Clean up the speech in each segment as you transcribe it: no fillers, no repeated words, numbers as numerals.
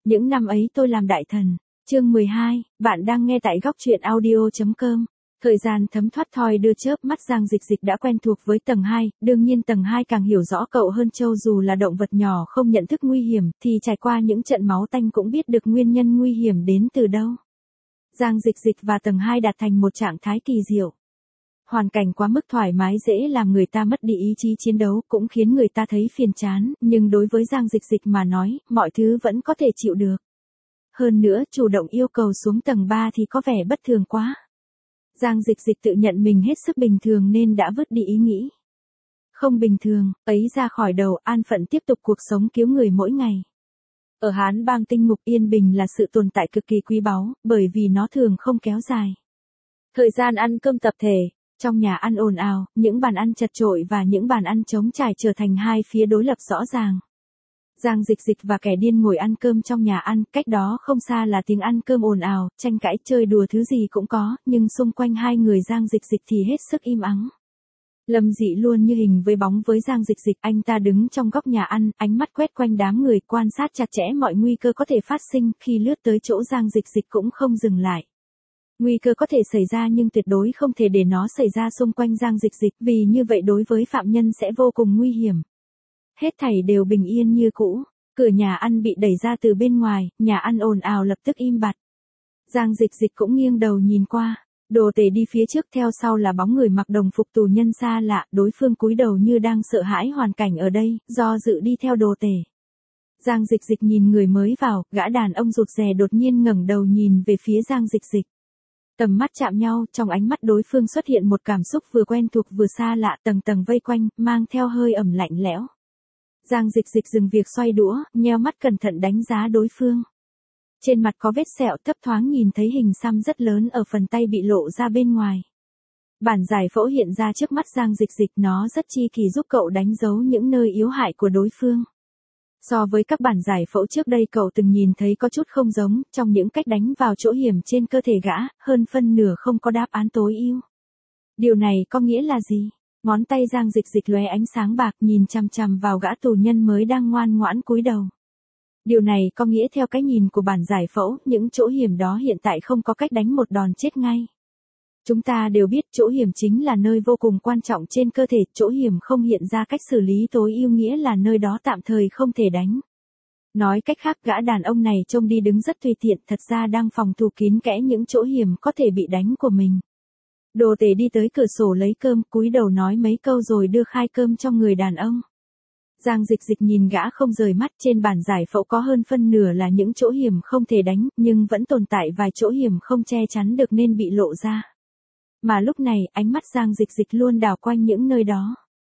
Những năm ấy tôi làm đại thần. Chương 12, bạn đang nghe tại góc truyện audio.com. Thời gian thấm thoát thoi đưa chớp mắt, Giang Dịch Dịch đã quen thuộc với tầng 2, đương nhiên tầng 2 càng hiểu rõ cậu hơn Châu. Dù là động vật nhỏ không nhận thức nguy hiểm, thì trải qua những trận máu tanh cũng biết được nguyên nhân nguy hiểm đến từ đâu. Giang Dịch Dịch và tầng 2 đạt thành một trạng thái kỳ diệu. Hoàn cảnh quá mức thoải mái dễ làm người ta mất đi ý chí chiến đấu, cũng khiến người ta thấy phiền chán, nhưng đối với Giang Dịch Dịch mà nói, mọi thứ vẫn có thể chịu được. Hơn nữa, chủ động yêu cầu xuống tầng 3 thì có vẻ bất thường quá. Giang Dịch Dịch tự nhận mình hết sức bình thường nên đã vứt đi ý nghĩ không bình thường ấy ra khỏi đầu, an phận tiếp tục cuộc sống cứu người mỗi ngày. Ở Hán Bang tinh ngục, yên bình là sự tồn tại cực kỳ quý báu, bởi vì nó thường không kéo dài. Thời gian ăn cơm tập thể, trong nhà ăn ồn ào, những bàn ăn chật chội và những bàn ăn trống trải trở thành hai phía đối lập rõ ràng. Giang Dịch Dịch và kẻ điên ngồi ăn cơm trong nhà ăn, cách đó không xa là tiếng ăn cơm ồn ào, tranh cãi chơi đùa thứ gì cũng có, nhưng xung quanh hai người Giang Dịch Dịch thì hết sức im ắng. Lâm Dị luôn như hình với bóng với Giang Dịch Dịch, anh ta đứng trong góc nhà ăn, ánh mắt quét quanh đám người, quan sát chặt chẽ mọi nguy cơ có thể phát sinh. Khi lướt tới chỗ Giang Dịch Dịch cũng không dừng lại. Nguy cơ có thể xảy ra nhưng tuyệt đối không thể để nó xảy ra xung quanh Giang Dịch Dịch, vì như vậy đối với phạm nhân sẽ vô cùng nguy hiểm. Hết thảy đều bình yên như cũ, cửa nhà ăn bị đẩy ra từ bên ngoài, nhà ăn ồn ào lập tức im bặt. Giang Dịch Dịch cũng nghiêng đầu nhìn qua, Đồ Tể đi phía trước, theo sau là bóng người mặc đồng phục tù nhân xa lạ, đối phương cúi đầu như đang sợ hãi hoàn cảnh ở đây, do dự đi theo Đồ Tể. Giang Dịch Dịch nhìn người mới vào, gã đàn ông rụt rè đột nhiên ngẩng đầu nhìn về phía Giang Dịch Dịch. Tầm mắt chạm nhau, trong ánh mắt đối phương xuất hiện một cảm xúc vừa quen thuộc vừa xa lạ, tầng tầng vây quanh, mang theo hơi ẩm lạnh lẽo. Giang Dịch Dịch dừng việc xoay đũa, nheo mắt cẩn thận đánh giá đối phương. Trên mặt có vết sẹo, thấp thoáng nhìn thấy hình xăm rất lớn ở phần tay bị lộ ra bên ngoài. Bản giải phẫu hiện ra trước mắt Giang Dịch Dịch, nó rất chi kỳ giúp cậu đánh dấu những nơi yếu hại của đối phương. So với các bản giải phẫu trước đây cậu từng nhìn thấy có chút không giống, trong những cách đánh vào chỗ hiểm trên cơ thể gã, hơn phân nửa không có đáp án tối ưu. Điều này có nghĩa là gì? Ngón tay Giang Dịch Dịch lóe ánh sáng bạc, nhìn chằm chằm vào gã tù nhân mới đang ngoan ngoãn cúi đầu. Điều này có nghĩa theo cái nhìn của bản giải phẫu, những chỗ hiểm đó hiện tại không có cách đánh một đòn chết ngay. Chúng ta đều biết chỗ hiểm chính là nơi vô cùng quan trọng trên cơ thể, chỗ hiểm không hiện ra cách xử lý tối ưu nghĩa là nơi đó tạm thời không thể đánh. Nói cách khác, gã đàn ông này trông đi đứng rất tùy tiện, thật ra đang phòng thủ kín kẽ những chỗ hiểm có thể bị đánh của mình. Đồ Tể đi tới cửa sổ lấy cơm, cúi đầu nói mấy câu rồi đưa khai cơm cho người đàn ông. Giang Dịch Dịch nhìn gã không rời mắt, trên bản giải phẫu có hơn phân nửa là những chỗ hiểm không thể đánh, nhưng vẫn tồn tại vài chỗ hiểm không che chắn được nên bị lộ ra. Mà lúc này, ánh mắt Giang Dịch Dịch luôn đảo quanh những nơi đó.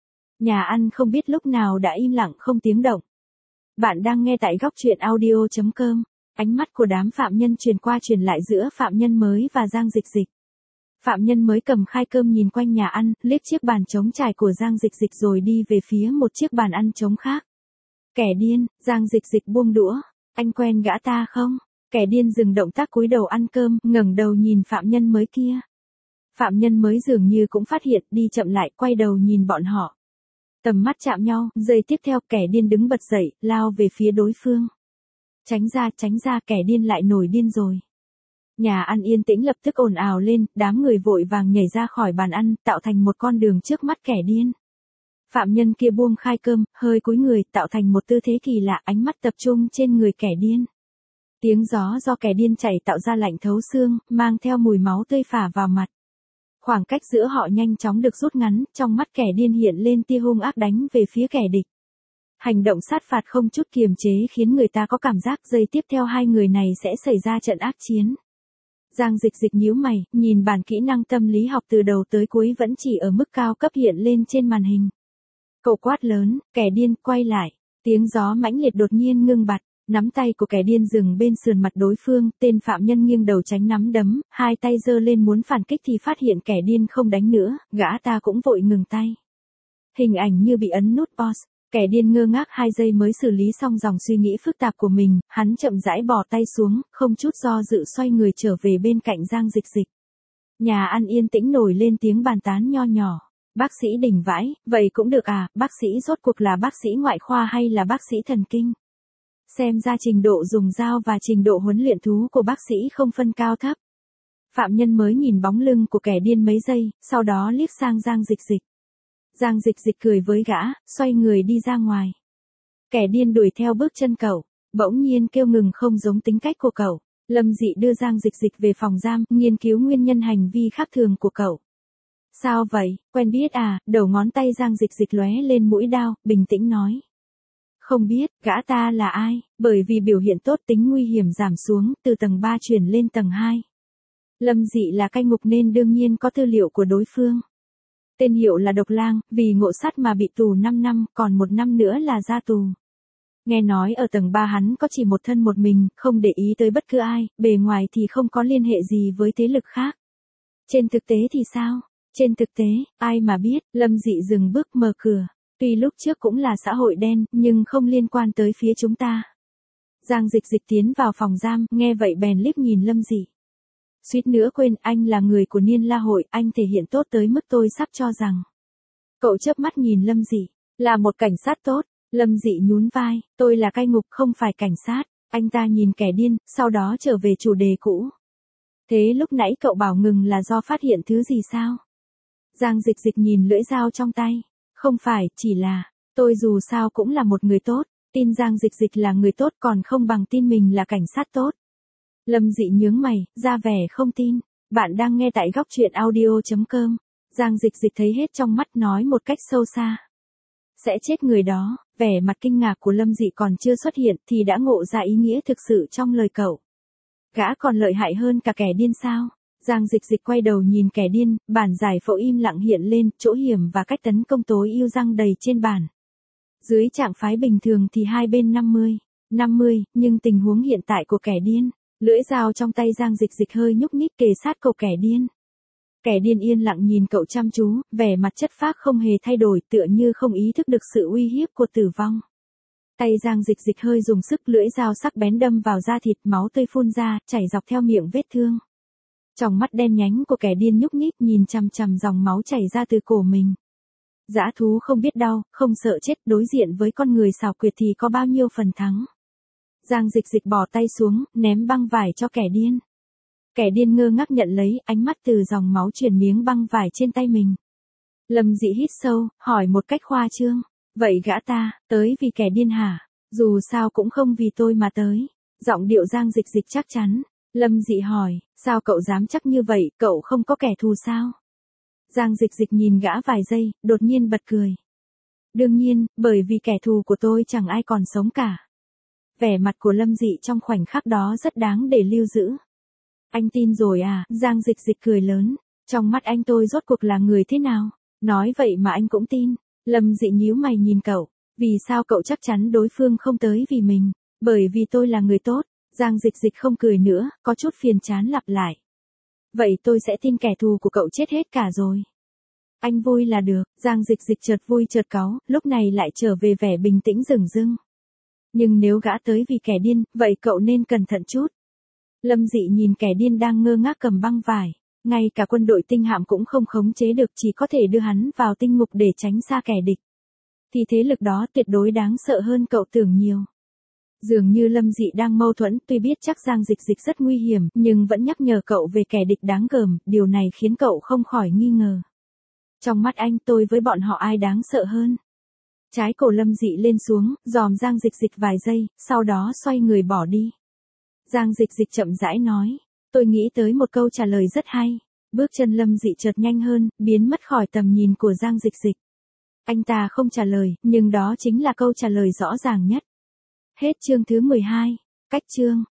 Nhà ăn không biết lúc nào đã im lặng không tiếng động. Bạn đang nghe tại góc truyện audio.com. Ánh mắt của đám phạm nhân truyền qua truyền lại giữa phạm nhân mới và Giang Dịch Dịch. Phạm nhân mới cầm khai cơm nhìn quanh nhà ăn, liếc chiếc bàn trống trải của Giang Dịch Dịch rồi đi về phía một chiếc bàn ăn trống khác. Kẻ điên, Giang Dịch Dịch buông đũa. Anh quen gã ta không? Kẻ điên dừng động tác cúi đầu ăn cơm, ngẩng đầu nhìn phạm nhân mới kia. Phạm nhân mới dường như cũng phát hiện, đi chậm lại, quay đầu nhìn bọn họ. Tầm mắt chạm nhau, giây tiếp theo kẻ điên đứng bật dậy, lao về phía đối phương. Tránh ra, kẻ điên lại nổi điên rồi. Nhà ăn yên tĩnh lập tức ồn ào lên, đám người vội vàng nhảy ra khỏi bàn ăn, tạo thành một con đường trước mắt kẻ điên. Phạm nhân kia buông khai cơm, hơi cúi người, tạo thành một tư thế kỳ lạ, ánh mắt tập trung trên người kẻ điên. Tiếng gió do kẻ điên chảy tạo ra lạnh thấu xương, mang theo mùi máu tươi phả vào mặt. Khoảng cách giữa họ nhanh chóng được rút ngắn, trong mắt kẻ điên hiện lên tia hung ác đánh về phía kẻ địch. Hành động sát phạt không chút kiềm chế khiến người ta có cảm giác giây tiếp theo hai người này sẽ xảy ra trận ác chiến. Giang Dịch Dịch nhíu mày, nhìn bản kỹ năng tâm lý học từ đầu tới cuối vẫn chỉ ở mức cao cấp hiện lên trên màn hình. Cậu quát lớn, kẻ điên, quay lại. Tiếng gió mãnh liệt đột nhiên ngưng bặt, nắm tay của kẻ điên dừng bên sườn mặt đối phương, tên phạm nhân nghiêng đầu tránh nắm đấm, hai tay giơ lên muốn phản kích thì phát hiện kẻ điên không đánh nữa, gã ta cũng vội ngừng tay. Hình ảnh như bị ấn nút pause. Kẻ điên ngơ ngác 2 giây mới xử lý xong dòng suy nghĩ phức tạp của mình, hắn chậm rãi bỏ tay xuống, không chút do dự xoay người trở về bên cạnh Giang Dịch Dịch. Nhà ăn yên tĩnh nổi lên tiếng bàn tán nho nhỏ. Bác sĩ đỉnh vãi, vậy cũng được à, bác sĩ rốt cuộc là bác sĩ ngoại khoa hay là bác sĩ thần kinh? Xem ra trình độ dùng dao và trình độ huấn luyện thú của bác sĩ không phân cao thấp. Phạm Nhân mới nhìn bóng lưng của kẻ điên mấy giây, sau đó liếc sang Giang Dịch Dịch. Giang Dịch Dịch cười với gã, xoay người đi ra ngoài. Kẻ điên đuổi theo bước chân cậu, bỗng nhiên kêu ngừng không giống tính cách của cậu. Lâm Dị đưa Giang Dịch Dịch về phòng giam, nghiên cứu nguyên nhân hành vi khác thường của cậu. Sao vậy, quen biết à? Đầu ngón tay Giang Dịch Dịch lóe lên mũi đao, bình tĩnh nói. Không biết, gã ta là ai, bởi vì biểu hiện tốt tính nguy hiểm giảm xuống, từ tầng 3 chuyển lên tầng 2. Lâm Dị là cai ngục nên đương nhiên có tư liệu của đối phương. Tên hiệu là Độc Lang, vì ngộ sát mà bị tù 5 năm, còn 1 năm nữa là ra tù. Nghe nói ở tầng 3 hắn có chỉ một thân một mình, không để ý tới bất cứ ai, bề ngoài thì không có liên hệ gì với thế lực khác. Trên thực tế thì sao? Trên thực tế, ai mà biết, Lâm Dị dừng bước mở cửa. Tuy lúc trước cũng là xã hội đen, nhưng không liên quan tới phía chúng ta. Giang Dịch Dịch tiến vào phòng giam, nghe vậy bèn liếc nhìn Lâm Dị. Suýt nữa quên, anh là người của Niên La Hội, anh thể hiện tốt tới mức tôi sắp cho rằng. Cậu chớp mắt nhìn Lâm Dị, là một cảnh sát tốt. Lâm Dị nhún vai, tôi là cai ngục không phải cảnh sát. Anh ta nhìn kẻ điên, sau đó trở về chủ đề cũ. Thế lúc nãy cậu bảo ngừng là do phát hiện thứ gì sao? Giang Dịch Dịch nhìn lưỡi dao trong tay. Không phải, chỉ là, tôi dù sao cũng là một người tốt. Tin Giang Dịch Dịch là người tốt còn không bằng tin mình là cảnh sát tốt. Lâm Dị nhướng mày, ra vẻ không tin. Bạn đang nghe tại góc truyện audio.com. Giang Dịch Dịch thấy hết trong mắt nói một cách sâu xa. Sẽ chết người đó, vẻ mặt kinh ngạc của Lâm Dị còn chưa xuất hiện thì đã ngộ ra ý nghĩa thực sự trong lời cậu. Gã còn lợi hại hơn cả kẻ điên sao? Giang Dịch Dịch quay đầu nhìn kẻ điên, bản giải phẫu im lặng hiện lên, chỗ hiểm và cách tấn công tối ưu răng đầy trên bàn. Dưới trạng phái bình thường thì hai bên 50, nhưng tình huống hiện tại của kẻ điên, lưỡi dao trong tay Giang Dịch Dịch hơi nhúc nhích kề sát cổ kẻ điên. Kẻ điên yên lặng nhìn cậu chăm chú, vẻ mặt chất phác không hề thay đổi, tựa như không ý thức được sự uy hiếp của tử vong. Tay Giang Dịch Dịch hơi dùng sức, lưỡi dao sắc bén đâm vào da thịt, máu tươi phun ra, chảy dọc theo miệng vết thương. Tròng mắt đen nhánh của kẻ điên nhúc nhích nhìn chằm chằm dòng máu chảy ra từ cổ mình. Dã thú không biết đau, không sợ chết, đối diện với con người xảo quyệt thì có bao nhiêu phần thắng. Giang Dịch Dịch bỏ tay xuống, ném băng vải cho kẻ điên. Kẻ điên ngơ ngác nhận lấy, ánh mắt từ dòng máu chuyển miếng băng vải trên tay mình. Lâm Dị hít sâu, hỏi một cách khoa trương. Vậy gã ta, tới vì kẻ điên hả? Dù sao cũng không vì tôi mà tới. Giọng điệu Giang Dịch Dịch chắc chắn. Lâm Dị hỏi, sao cậu dám chắc như vậy, cậu không có kẻ thù sao? Giang Dịch Dịch nhìn gã vài giây, đột nhiên bật cười. Đương nhiên, bởi vì kẻ thù của tôi chẳng ai còn sống cả. Vẻ mặt của Lâm Dị trong khoảnh khắc đó rất đáng để lưu giữ. Anh tin rồi à? Giang Dịch Dịch cười lớn. Trong mắt anh tôi rốt cuộc là người thế nào? Nói vậy mà anh cũng tin. Lâm Dị nhíu mày nhìn cậu. Vì sao cậu chắc chắn đối phương không tới vì mình? Bởi vì tôi là người tốt. Giang Dịch Dịch không cười nữa, có chút phiền chán lặp lại. Vậy tôi sẽ tin kẻ thù của cậu chết hết cả rồi. Anh vui là được. Giang Dịch Dịch chợt vui chợt cáu, lúc này lại trở về vẻ bình tĩnh dửng dưng. Nhưng nếu gã tới vì kẻ điên, vậy cậu nên cẩn thận chút. Lâm Dị nhìn kẻ điên đang ngơ ngác cầm băng vải. Ngay cả quân đội tinh hạm cũng không khống chế được, chỉ có thể đưa hắn vào tinh ngục để tránh xa kẻ địch. Thì thế lực đó tuyệt đối đáng sợ hơn cậu tưởng nhiều. Dường như Lâm Dị đang mâu thuẫn, tuy biết chắc Giang Dịch Dịch rất nguy hiểm, nhưng vẫn nhắc nhở cậu về kẻ địch đáng gờm, điều này khiến cậu không khỏi nghi ngờ. Trong mắt anh, tôi với bọn họ ai đáng sợ hơn? Trái cổ Lâm Dị lên xuống, dòm Giang Dịch Dịch vài giây, sau đó xoay người bỏ đi. Giang Dịch Dịch chậm rãi nói, tôi nghĩ tới một câu trả lời rất hay. Bước chân Lâm Dị chợt nhanh hơn, biến mất khỏi tầm nhìn của Giang Dịch Dịch. Anh ta không trả lời, nhưng đó chính là câu trả lời rõ ràng nhất. Hết chương thứ 12. Cách chương